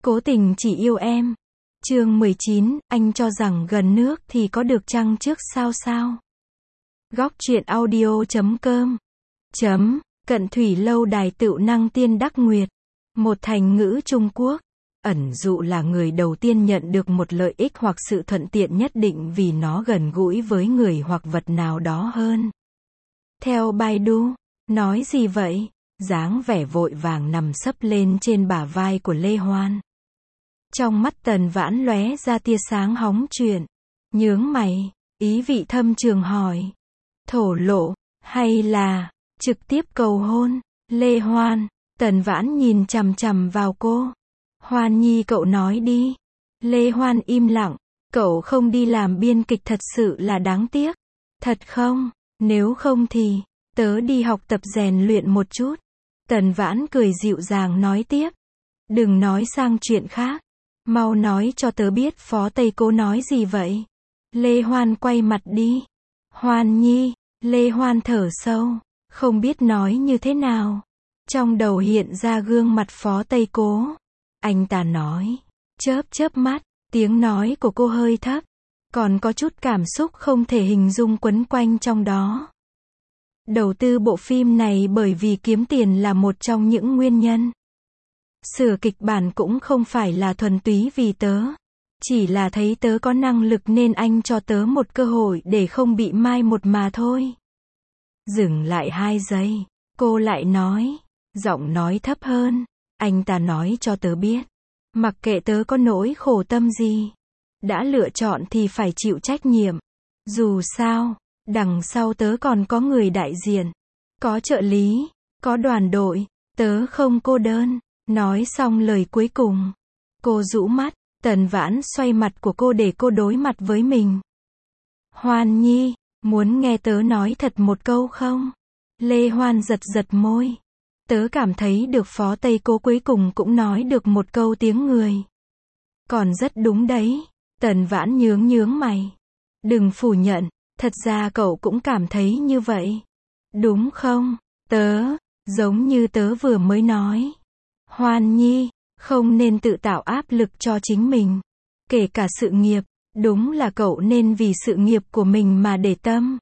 Cố tình chỉ yêu em. Chương 19, anh cho rằng gần nước thì có được trăng trước sao sao. Góc truyện audio.com Cận thủy lâu đài tựu năng tiên đắc nguyệt. Một thành ngữ Trung Quốc. Ẩn dụ là người đầu tiên nhận được một lợi ích hoặc sự thuận tiện nhất định vì nó gần gũi với người hoặc vật nào đó hơn. Theo Baidu, nói gì vậy? Dáng vẻ vội vàng nằm sấp lên trên bả vai của Lê Hoan. Trong mắt Tần Vãn lóe ra tia sáng hóng chuyện. Nhướng mày, ý vị thâm trường hỏi. Thổ lộ, hay là trực tiếp cầu hôn? Lê Hoan, Tần Vãn nhìn chằm chằm vào cô. Hoan Nhi cậu nói đi. Lê Hoan im lặng. Cậu không đi làm biên kịch thật sự là đáng tiếc. Thật không? Nếu không thì, tớ đi học tập rèn luyện một chút. Tần Vãn cười dịu dàng nói tiếp. Đừng nói sang chuyện khác. Mau nói cho tớ biết Phó Tây Cố nói gì vậy. Lê Hoan quay mặt đi. Hoan Nhi, Lê Hoan thở sâu, không biết nói như thế nào. Trong đầu hiện ra gương mặt Phó Tây Cố. Anh ta nói, chớp chớp mắt, tiếng nói của cô hơi thấp, còn có chút cảm xúc không thể hình dung quấn quanh trong đó. Đầu tư bộ phim này bởi vì kiếm tiền là một trong những nguyên nhân. Sửa kịch bản cũng không phải là thuần túy vì tớ. Chỉ là thấy tớ có năng lực nên anh cho tớ một cơ hội để không bị mai một mà thôi. Dừng lại 2 giây, cô lại nói, giọng nói thấp hơn. Anh ta nói cho tớ biết, mặc kệ tớ có nỗi khổ tâm gì, đã lựa chọn thì phải chịu trách nhiệm. Dù sao, đằng sau tớ còn có người đại diện, có trợ lý, có đoàn đội, tớ không cô đơn. Nói xong lời cuối cùng, cô rũ mắt, Tần Vãn xoay mặt của cô để cô đối mặt với mình. Hoan Nhi, muốn nghe tớ nói thật một câu không? Lê Hoan giật giật môi. Tớ cảm thấy được Phó Tây Cố cuối cùng cũng nói được một câu tiếng người. Còn rất đúng đấy. Tần Vãn nhướng mày. Đừng phủ nhận, thật ra cậu cũng cảm thấy như vậy. Đúng không? Tớ, giống như tớ vừa mới nói. Hoan Nhi, không nên tự tạo áp lực cho chính mình. Kể cả sự nghiệp, đúng là cậu nên vì sự nghiệp của mình mà để tâm.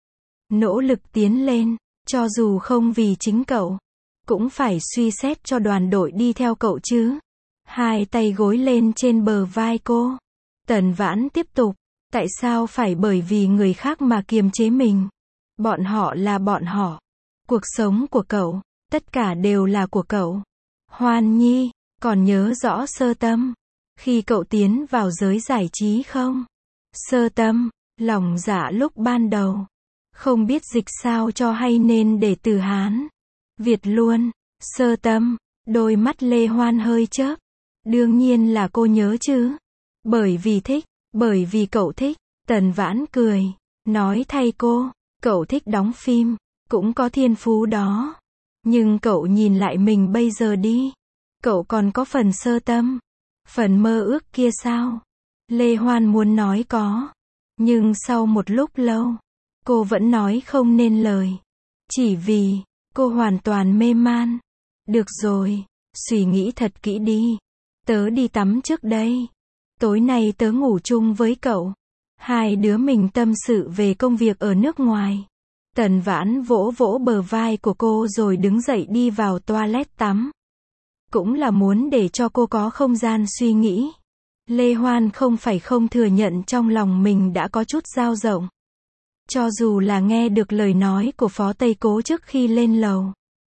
Nỗ lực tiến lên, cho dù không vì chính cậu, cũng phải suy xét cho đoàn đội đi theo cậu chứ. Hai tay gối lên trên bờ vai cô. Tần Vãn tiếp tục, tại sao phải bởi vì người khác mà kiềm chế mình? Bọn họ là bọn họ. Cuộc sống của cậu, tất cả đều là của cậu. Hoan Nhi, còn nhớ rõ Sơ Tâm, khi cậu tiến vào giới giải trí không? Sơ Tâm, lòng dạ lúc ban đầu, không biết dịch sao cho hay nên để từ Hán Việt luôn. Sơ Tâm, đôi mắt Lê Hoan hơi chớp. Đương nhiên là cô nhớ chứ. Bởi vì thích, bởi vì cậu thích. Tần Vãn cười, nói thay cô, cậu thích đóng phim, cũng có thiên phú đó. Nhưng cậu nhìn lại mình bây giờ đi. Cậu còn có phần Sơ Tâm, phần mơ ước kia sao? Lê Hoan muốn nói có. Nhưng sau một lúc lâu, cô vẫn nói không nên lời. Chỉ vì, cô hoàn toàn mê man. Được rồi, suy nghĩ thật kỹ đi. Tớ đi tắm trước đây. Tối nay tớ ngủ chung với cậu. Hai đứa mình tâm sự về công việc ở nước ngoài. Tần Vãn vỗ vỗ bờ vai của cô rồi đứng dậy đi vào toilet tắm. Cũng là muốn để cho cô có không gian suy nghĩ. Lê Hoan không phải không thừa nhận trong lòng mình đã có chút dao động. Cho dù là nghe được lời nói của Phó Tây Cố trước khi lên lầu.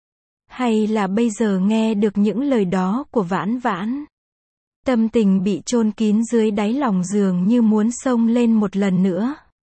Hay là bây giờ nghe được những lời đó của Vãn Vãn. Tâm tình bị chôn kín dưới đáy lòng dường như muốn xông lên một lần nữa.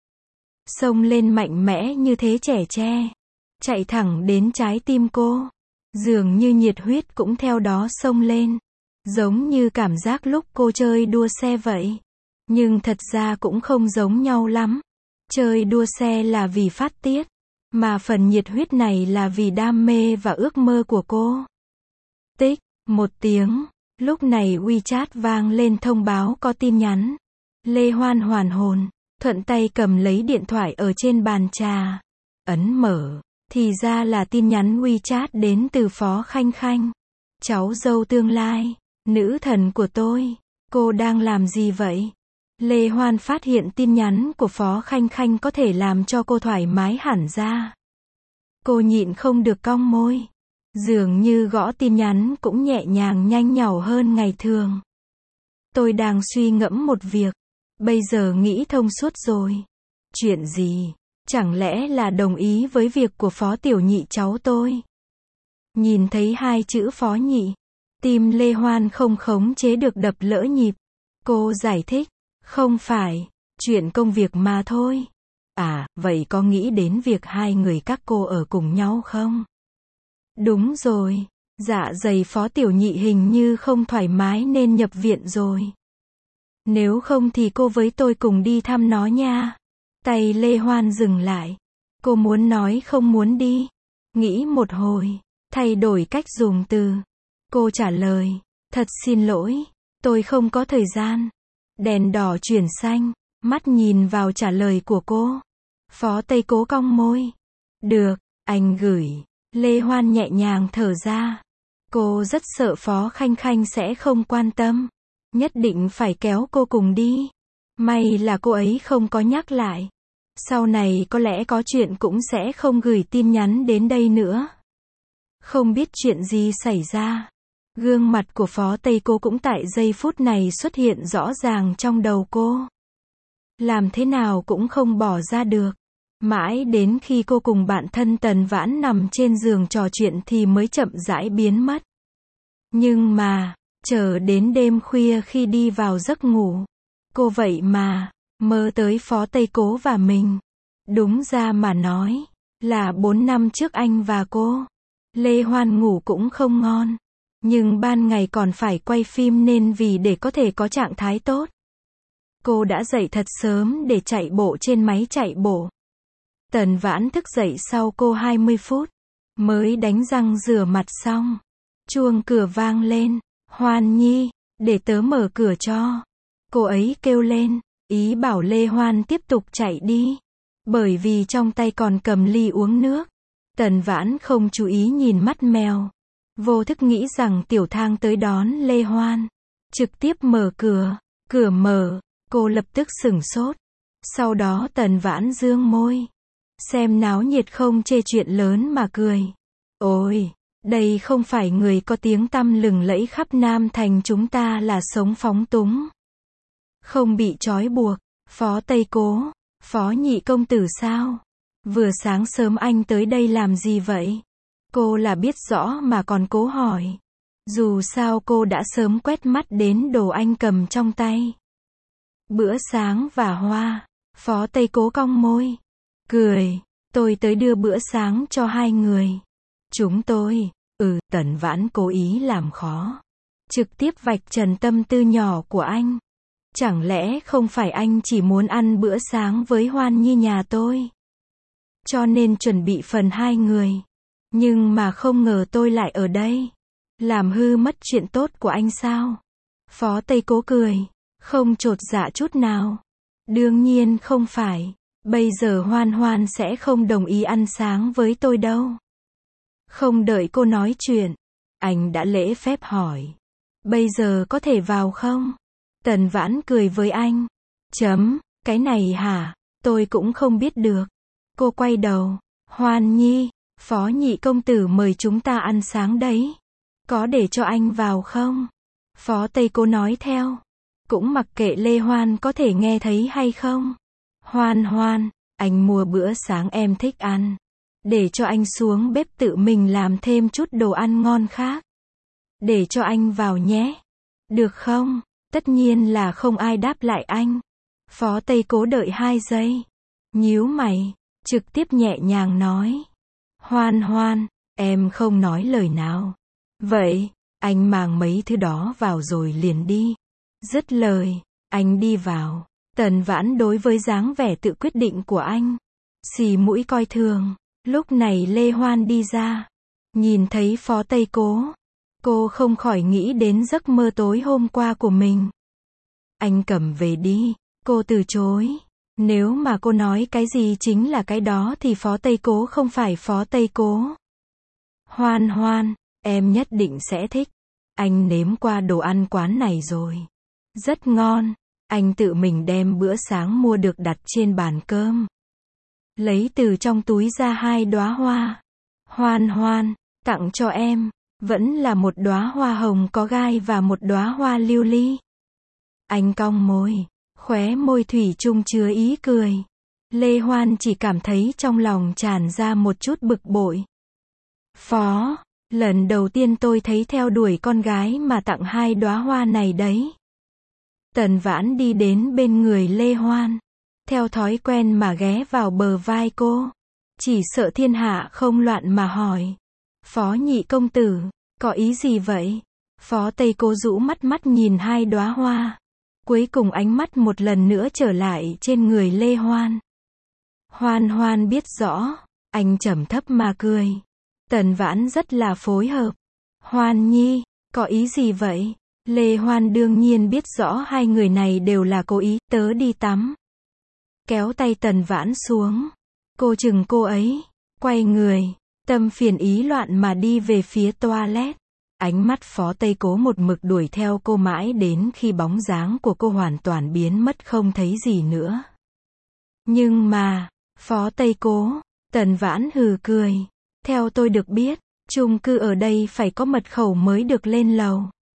Xông lên mạnh mẽ như thế chẻ tre. Chạy thẳng đến trái tim cô. Dường như nhiệt huyết cũng theo đó xông lên. Giống như cảm giác lúc cô chơi đua xe vậy. Nhưng thật ra cũng không giống nhau lắm. Chơi đua xe là vì phát tiết. Mà phần nhiệt huyết này là vì đam mê và ước mơ của cô. Tích, một tiếng. Lúc này WeChat vang lên thông báo có tin nhắn. Lê Hoan hoàn hồn. Thuận tay cầm lấy điện thoại ở trên bàn trà. Ấn mở. Thì ra là tin nhắn WeChat đến từ Phó Khanh Khanh. Cháu dâu tương lai. Nữ thần của tôi, cô đang làm gì vậy? Lê Hoan phát hiện tin nhắn của Phó Khanh Khanh có thể làm cho cô thoải mái hẳn ra. Cô nhịn không được cong môi. Dường như gõ tin nhắn cũng nhẹ nhàng nhanh nhảu hơn ngày thường. Tôi đang suy ngẫm một việc. Bây giờ nghĩ thông suốt rồi. Chuyện gì? Chẳng lẽ là đồng ý với việc của Phó Tiểu Nhị cháu tôi? Nhìn thấy hai chữ Phó Nhị, tim Lê Hoan không khống chế được đập lỡ nhịp. Cô giải thích, không phải, chuyện công việc mà thôi. À, vậy có nghĩ đến việc hai người các cô ở cùng nhau không? Đúng rồi, dạ dày Phó Tiểu Nhị hình như không thoải mái nên nhập viện rồi. Nếu không thì cô với tôi cùng đi thăm nó nha. Tay Lê Hoan dừng lại. Cô muốn nói không muốn đi. Nghĩ một hồi, thay đổi cách dùng từ. Cô trả lời, thật xin lỗi, tôi không có thời gian. Đèn đỏ chuyển xanh, mắt nhìn vào trả lời của cô. Phó Tây Cố cong môi. Được, anh gửi. Lê Hoan nhẹ nhàng thở ra. Cô rất sợ Phó Khanh Khanh sẽ không quan tâm. Nhất định phải kéo cô cùng đi. May là cô ấy không có nhắc lại. Sau này có lẽ có chuyện cũng sẽ không gửi tin nhắn đến đây nữa. Không biết chuyện gì xảy ra. Gương mặt của Phó Tây Cố cũng tại giây phút này xuất hiện rõ ràng trong đầu cô. Làm thế nào cũng không bỏ ra được. Mãi đến khi cô cùng bạn thân Tần Vãn nằm trên giường trò chuyện thì mới chậm rãi biến mất. Nhưng mà, chờ đến đêm khuya khi đi vào giấc ngủ, cô vậy mà, mơ tới Phó Tây Cố và mình. Đúng ra mà nói, là 4 năm trước anh và cô. Lê Hoan ngủ cũng không ngon. Nhưng ban ngày còn phải quay phim nên vì để có thể có trạng thái tốt. Cô đã dậy thật sớm để chạy bộ trên máy chạy bộ. Tần Vãn thức dậy sau cô 20 phút. Mới đánh răng rửa mặt xong. Chuông cửa vang lên. Hoan Nhi, để tớ mở cửa cho. Cô ấy kêu lên, ý bảo Lê Hoan tiếp tục chạy đi. Bởi vì trong tay còn cầm ly uống nước. Tần Vãn không chú ý nhìn mắt mèo. Vô thức nghĩ rằng Tiểu Thang tới đón Lê Hoan. Trực tiếp mở cửa. Cửa mở, cô lập tức sửng sốt. Sau đó Tần Vãn dương môi. Xem náo nhiệt không chê chuyện lớn mà cười. Ôi, đây không phải người có tiếng tăm lừng lẫy khắp Nam Thành chúng ta là sống phóng túng. Không bị trói buộc. Phó Tây Cố, Phó Nhị công tử sao? Vừa sáng sớm anh tới đây làm gì vậy? Cô là biết rõ mà còn cố hỏi. Dù sao cô đã sớm quét mắt đến đồ anh cầm trong tay. Bữa sáng và hoa. Phó Tây Cố cong môi. Cười. Tôi tới đưa bữa sáng cho hai người. Chúng tôi. Tần Vãn cố ý làm khó. Trực tiếp vạch trần tâm tư nhỏ của anh. Chẳng lẽ không phải anh chỉ muốn ăn bữa sáng với Hoan Nhi nhà tôi? Cho nên chuẩn bị phần hai người. Nhưng mà không ngờ tôi lại ở đây. Làm hư mất chuyện tốt của anh sao? Phó Tây Cố cười. Không chột dạ chút nào. Đương nhiên không phải. Bây giờ Hoan Hoan sẽ không đồng ý ăn sáng với tôi đâu. Không đợi cô nói chuyện. Anh đã lễ phép hỏi. Bây giờ có thể vào không? Tần Vãn cười với anh. Cái này hả? Tôi cũng không biết được. Cô quay đầu. Hoan Nhi, Phó Nhị công tử mời chúng ta ăn sáng đấy. Có để cho anh vào không? Phó Tây Cố nói theo. Cũng mặc kệ Lê Hoan có thể nghe thấy hay không. Hoan Hoan, anh mua bữa sáng em thích ăn. Để cho anh xuống bếp tự mình làm thêm chút đồ ăn ngon khác. Để cho anh vào nhé. Được không? Tất nhiên là không ai đáp lại anh. Phó Tây Cố đợi 2 giây. Nhíu mày. Trực tiếp nhẹ nhàng nói. Hoan Hoan, em không nói lời nào. Vậy, anh mang mấy thứ đó vào rồi liền đi. Dứt lời, anh đi vào. Tần Vãn đối với dáng vẻ tự quyết định của anh. Xì mũi coi thường. Lúc này Lê Hoan đi ra. Nhìn thấy Phó Tây Cố. Cô không khỏi nghĩ đến giấc mơ tối hôm qua của mình. Anh cầm về đi. Cô từ chối. Nếu mà cô nói cái gì chính là cái đó thì Phó Tây Cố không phải Phó Tây Cố. Hoan Hoan, em nhất định sẽ thích. Anh nếm qua đồ ăn quán này rồi. Rất ngon. Anh tự mình đem bữa sáng mua được đặt trên bàn cơm. Lấy từ trong túi ra 2 đóa hoa. Hoan Hoan, tặng cho em. Vẫn là một đóa hoa hồng có gai và một đóa hoa lưu ly. Anh cong môi. Khóe môi thủy chung chứa ý cười. Lê Hoan chỉ cảm thấy trong lòng tràn ra một chút bực bội. Phó, lần đầu tiên tôi thấy theo đuổi con gái mà tặng 2 đóa hoa này đấy. Tần Vãn đi đến bên người Lê Hoan. Theo thói quen mà ghé vào bờ vai cô. Chỉ sợ thiên hạ không loạn mà hỏi. Phó nhị công tử, có ý gì vậy? Phó Tây Cố rũ mắt nhìn 2 đóa hoa. Cuối cùng ánh mắt một lần nữa trở lại trên người Lê Hoan. Hoan Hoan biết rõ. Anh trầm thấp mà cười. Tần Vãn rất là phối hợp. Hoan Nhi, có ý gì vậy? Lê Hoan đương nhiên biết rõ hai người này đều là cố ý, tớ đi tắm. Kéo tay Tần Vãn xuống. Cô chừng cô ấy. Quay người. Tâm phiền ý loạn mà đi về phía toilet. Ánh mắt Phó Tây Cố một mực đuổi theo cô mãi đến khi bóng dáng của cô hoàn toàn biến mất không thấy gì nữa. Nhưng mà, Phó Tây Cố, Tần Vãn hừ cười. Theo tôi được biết, chung cư ở đây phải có mật khẩu mới được lên lầu.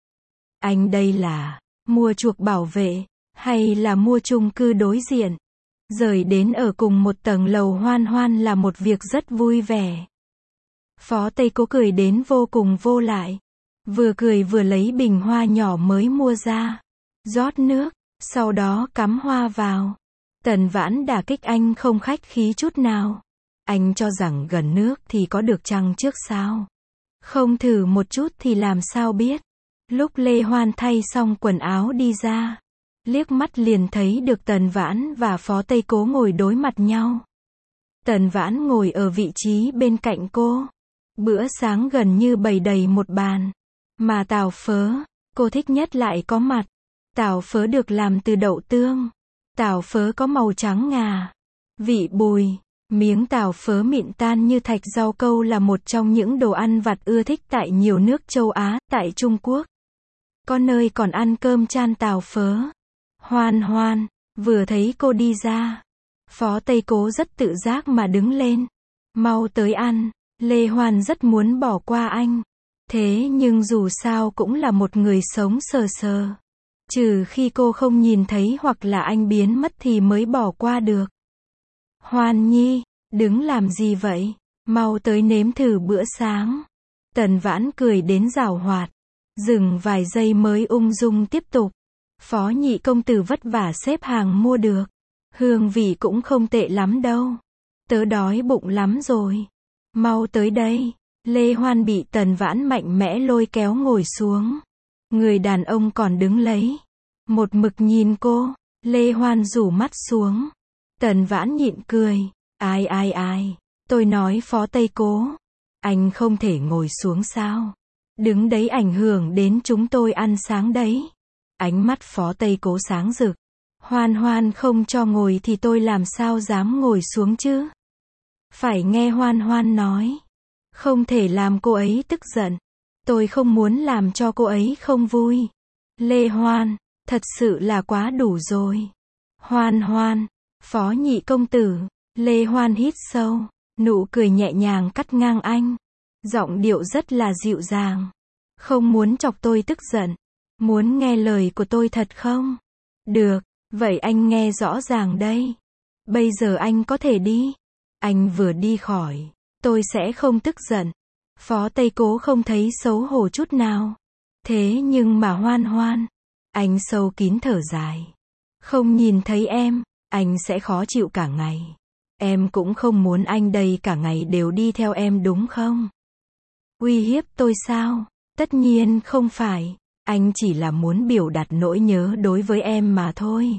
Anh đây là mua chuộc bảo vệ, hay là mua chung cư đối diện? Rời đến ở cùng một tầng lầu Hoan Hoan là một việc rất vui vẻ. Phó Tây Cố cười đến vô cùng vô lại. Vừa cười vừa lấy bình hoa nhỏ mới mua ra. Rót nước, sau đó cắm hoa vào. Tần Vãn đả kích anh không khách khí chút nào. Anh cho rằng gần nước thì có được chăng trước sao? Không thử một chút thì làm sao biết? Lúc Lê Hoan thay xong quần áo đi ra, liếc mắt liền thấy được Tần Vãn và Phó Tây Cố ngồi đối mặt nhau. Tần Vãn ngồi ở vị trí bên cạnh cô. Bữa sáng gần như bày đầy một bàn. Mà tàu phớ, cô thích nhất lại có mặt. Tàu phớ được làm từ đậu tương. Tàu phớ có màu trắng ngà. Vị bùi. Miếng tàu phớ mịn tan như thạch. Rau câu là một trong những đồ ăn vặt ưa thích tại nhiều nước châu Á, tại Trung Quốc. Có nơi còn ăn cơm chan tàu phớ. Hoan Hoan, vừa thấy cô đi ra. Phó Tây Cố rất tự giác mà đứng lên. Mau tới ăn. Lê Hoan rất muốn bỏ qua anh. Thế nhưng dù sao cũng là một người sống sờ sờ. Trừ khi cô không nhìn thấy hoặc là anh biến mất thì mới bỏ qua được. Hoan Nhi, đứng làm gì vậy? Mau tới nếm thử bữa sáng. Tần Vãn cười đến giảo hoạt. Dừng vài giây mới ung dung tiếp tục. Phó nhị công tử vất vả xếp hàng mua được. Hương vị cũng không tệ lắm đâu. Tớ đói bụng lắm rồi. Mau tới đây. Lê Hoan bị Tần Vãn mạnh mẽ lôi kéo ngồi xuống. Người đàn ông còn đứng lấy. Một mực nhìn cô. Lê Hoan rủ mắt xuống. Tần Vãn nhịn cười. Ai. Tôi nói Phó Tây Cố. Anh không thể ngồi xuống sao? Đứng đấy ảnh hưởng đến chúng tôi ăn sáng đấy. Ánh mắt Phó Tây Cố sáng rực. Hoan Hoan không cho ngồi thì tôi làm sao dám ngồi xuống chứ? Phải nghe Hoan Hoan nói. Không thể làm cô ấy tức giận. Tôi không muốn làm cho cô ấy không vui. Lê Hoan, thật sự là quá đủ rồi. Hoan Hoan, Phó nhị công tử. Lê Hoan hít sâu. Nụ cười nhẹ nhàng cắt ngang anh. Giọng điệu rất là dịu dàng. Không muốn chọc tôi tức giận. Muốn nghe lời của tôi thật không? Được, vậy anh nghe rõ ràng đây. Bây giờ anh có thể đi. Anh vừa đi khỏi, tôi sẽ không tức giận. Phó Tây Cố không thấy xấu hổ chút nào. Thế nhưng mà Hoan Hoan, anh sâu kín thở dài. Không nhìn thấy em, anh sẽ khó chịu cả ngày. Em cũng không muốn anh đây cả ngày đều đi theo em đúng không? Uy hiếp tôi sao? Tất nhiên không phải. Anh chỉ là muốn biểu đạt nỗi nhớ đối với em mà thôi.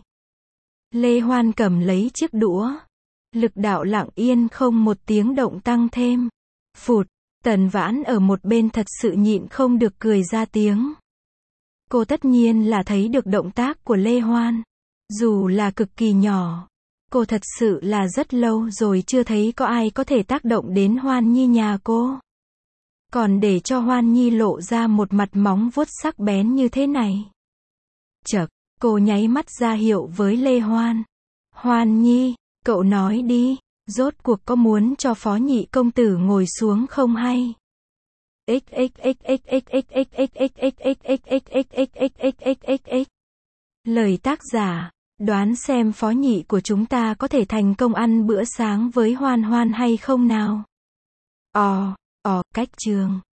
Lê Hoan cầm lấy chiếc đũa. Lực đạo lặng yên không một tiếng động tăng thêm. Phụt, Tần Vãn ở một bên thật sự nhịn không được cười ra tiếng. Cô tất nhiên là thấy được động tác của Lê Hoan. Dù là cực kỳ nhỏ. Cô thật sự là rất lâu rồi chưa thấy có ai có thể tác động đến Hoan Nhi nhà cô. Còn để cho Hoan Nhi lộ ra một mặt móng vuốt sắc bén như thế này. Chậc, cô nháy mắt ra hiệu với Lê Hoan. Hoan Nhi, cậu nói đi, rốt cuộc có muốn cho Phó Nhị công tử ngồi xuống không hay? Lời tác giả, đoán xem Phó Nhị của chúng ta có thể thành công ăn bữa sáng với Hoan Hoan hay không nào? Cách trường.